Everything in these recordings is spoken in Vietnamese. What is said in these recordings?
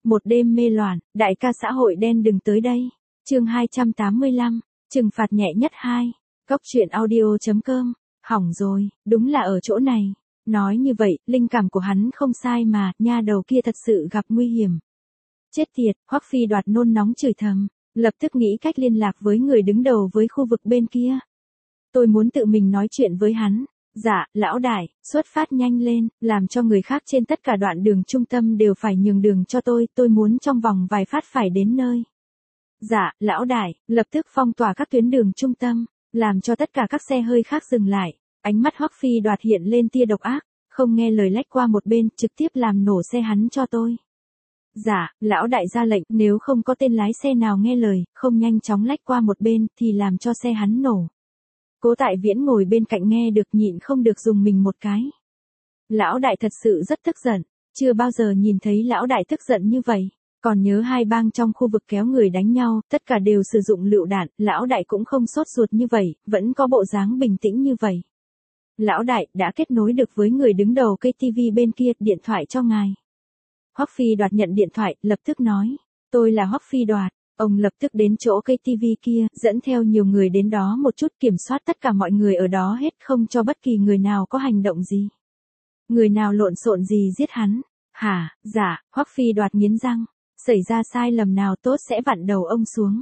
Một đêm mê loạn, đại ca xã hội đen đừng tới đây. Chương 285, trừng phạt nhẹ nhất 2. Cốc truyện audio.com. Hỏng rồi, đúng là ở chỗ này. Nói như vậy, linh cảm của hắn không sai mà, nha đầu kia thật sự gặp nguy hiểm. Chết tiệt, Hoắc Phi Đoạt nôn nóng chửi thầm, lập tức nghĩ cách liên lạc với người đứng đầu với khu vực bên kia. Tôi muốn tự mình nói chuyện với hắn. Dạ, lão đại, xuất phát nhanh lên, làm cho người khác trên tất cả đoạn đường trung tâm đều phải nhường đường cho tôi muốn trong vòng vài phát phải đến nơi. Dạ, lão đại, lập tức phong tỏa các tuyến đường trung tâm, làm cho tất cả các xe hơi khác dừng lại. Ánh mắt Hoắc Phi Đoạt hiện lên tia độc ác, không nghe lời lách qua một bên, trực tiếp làm nổ xe hắn cho tôi. Dạ, lão đại ra lệnh, nếu không có tên lái xe nào nghe lời, không nhanh chóng lách qua một bên, thì làm cho xe hắn nổ. Cố Tại Viễn ngồi bên cạnh nghe được nhịn không được dùng mình một cái. Lão đại thật sự rất tức giận, chưa bao giờ nhìn thấy lão đại tức giận như vậy. Còn nhớ hai bang trong khu vực kéo người đánh nhau, tất cả đều sử dụng lựu đạn, lão đại cũng không sốt ruột như vậy, vẫn có bộ dáng bình tĩnh như vậy. Lão đại đã kết nối được với người đứng đầu cây TV bên kia, điện thoại cho ngài. Hoắc Phi Đoạt nhận điện thoại, lập tức nói, tôi là Hoắc Phi Đoạt. Ông lập tức đến chỗ cây TV kia, dẫn theo nhiều người đến đó một chút, kiểm soát tất cả mọi người ở đó hết, không cho bất kỳ người nào có hành động gì. Người nào lộn xộn gì giết hắn. Hả, dạ, Hoắc Phi Đoạt nghiến răng, xảy ra sai lầm nào tốt sẽ vặn đầu ông xuống.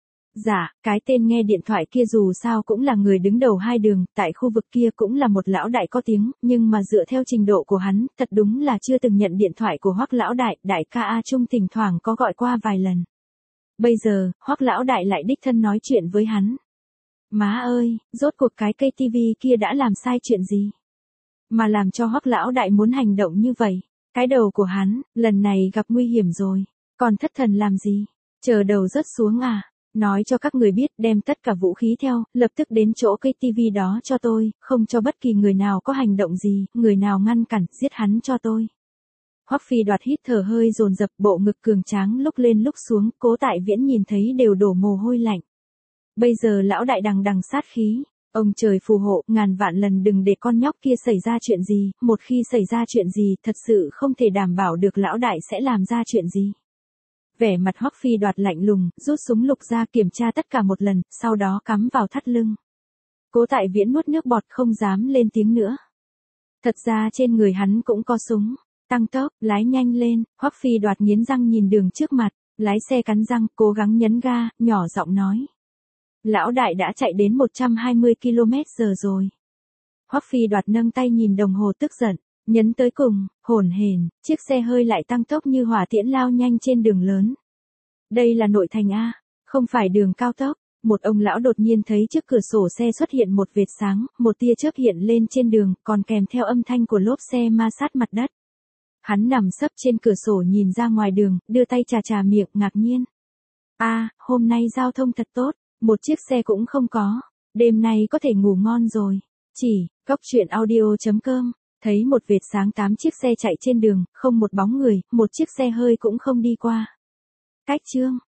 Dạ, cái tên nghe điện thoại kia dù sao cũng là người đứng đầu hai đường, tại khu vực kia cũng là một lão đại có tiếng, nhưng mà dựa theo trình độ của hắn, thật đúng là chưa từng nhận điện thoại của Hoắc lão đại, đại ca A Trung thỉnh thoảng có gọi qua vài lần. Bây giờ, Hoắc lão đại lại đích thân nói chuyện với hắn. Má ơi, rốt cuộc cái cây TV kia đã làm sai chuyện gì? Mà làm cho Hoắc lão đại muốn hành động như vậy. Cái đầu của hắn, lần này gặp nguy hiểm rồi. Còn thất thần làm gì? Chờ đầu rớt xuống à? Nói cho các người biết đem tất cả vũ khí theo, lập tức đến chỗ cây TV đó cho tôi, không cho bất kỳ người nào có hành động gì, người nào ngăn cản, giết hắn cho tôi. Hoắc Phi Đoạt hít thở hơi dồn dập, bộ ngực cường tráng lúc lên lúc xuống, Cố Tại Viễn nhìn thấy đều đổ mồ hôi lạnh. Bây giờ lão đại đằng đằng sát khí, ông trời phù hộ, ngàn vạn lần đừng để con nhóc kia xảy ra chuyện gì, một khi xảy ra chuyện gì, thật sự không thể đảm bảo được lão đại sẽ làm ra chuyện gì. Vẻ mặt Hoắc Phi Đoạt lạnh lùng, rút súng lục ra kiểm tra tất cả một lần, sau đó cắm vào thắt lưng. Cố Tại Viễn nuốt nước bọt không dám lên tiếng nữa. Thật ra trên người hắn cũng có súng. Tăng tốc, lái nhanh lên, Hoắc Phi Đoạt nghiến răng nhìn đường trước mặt, lái xe cắn răng, cố gắng nhấn ga, nhỏ giọng nói. Lão đại đã chạy đến 120 km/h rồi. Hoắc Phi Đoạt nâng tay nhìn đồng hồ tức giận, nhấn tới cùng, hổn hển, chiếc xe hơi lại tăng tốc như hỏa tiễn lao nhanh trên đường lớn. Đây là nội thành A, không phải đường cao tốc. Một ông lão đột nhiên thấy trước cửa sổ xe xuất hiện một vệt sáng, một tia chớp hiện lên trên đường, còn kèm theo âm thanh của lốp xe ma sát mặt đất. Hắn nằm sấp trên cửa sổ nhìn ra ngoài đường, đưa tay chà miệng, ngạc nhiên. Hôm nay giao thông thật tốt, một chiếc xe cũng không có, đêm nay có thể ngủ ngon rồi. Chỉ, Cốc truyện audio.com, thấy một vệt sáng 8 chiếc xe chạy trên đường, không một bóng người, một chiếc xe hơi cũng không đi qua. Cách chương.